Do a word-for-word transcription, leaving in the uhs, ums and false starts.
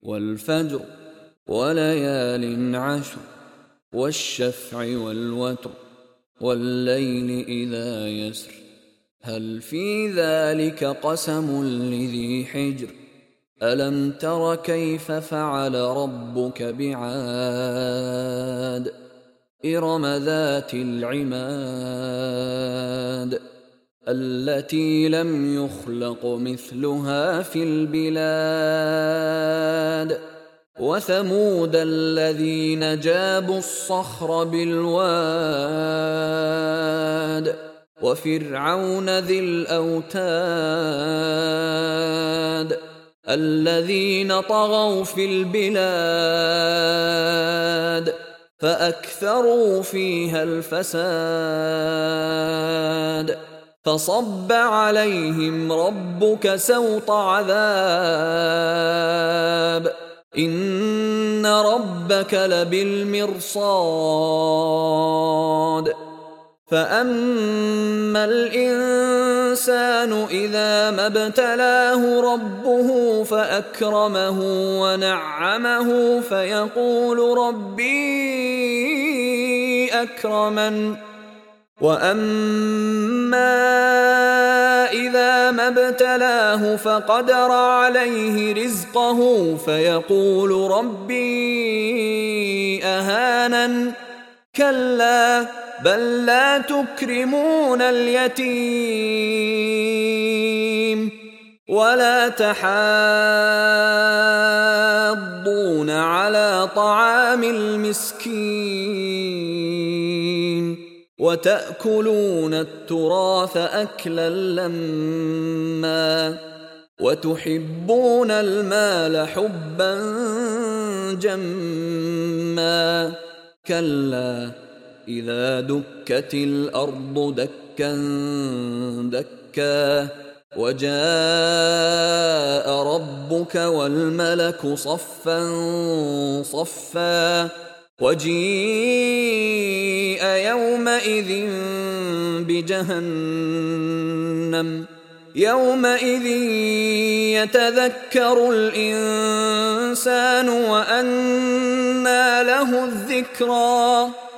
والفجر وليال عشر والشفع والوتر والليل إذا يسر هل في ذلك قسم لذي حجر ألم تر كيف فعل ربك بعاد إرم ذات العماد التي لم يخلق مثلها في البلاد وثمود الذين جابوا الصخر بالواد وفرعون ذي الأوتاد الذين طغوا في البلاد فأكثروا فيها الفساد فصب عليهم ربك سوط عذاب إن ربك لبالمرصاد فأما الإنسان إذا ما ابتلاه ربه فأكرمه ونعمه فيقول ربي أكرمن وأما إذا ما ابتلاه فقدر عليه رزقه فيقول ربي أهانن كلا بل لا تكرمون اليتيم ولا تحاضون على طعام المسكين وتأكلون التراث أكلا لما وتحبون المال حبا جما كلا إذا دكت الأرض دكا دكا وجاء ربك والملك صفا صفا وجيء يومئذ بجهنم يومئذ يتذكر الإنسان وأنى له الذكرى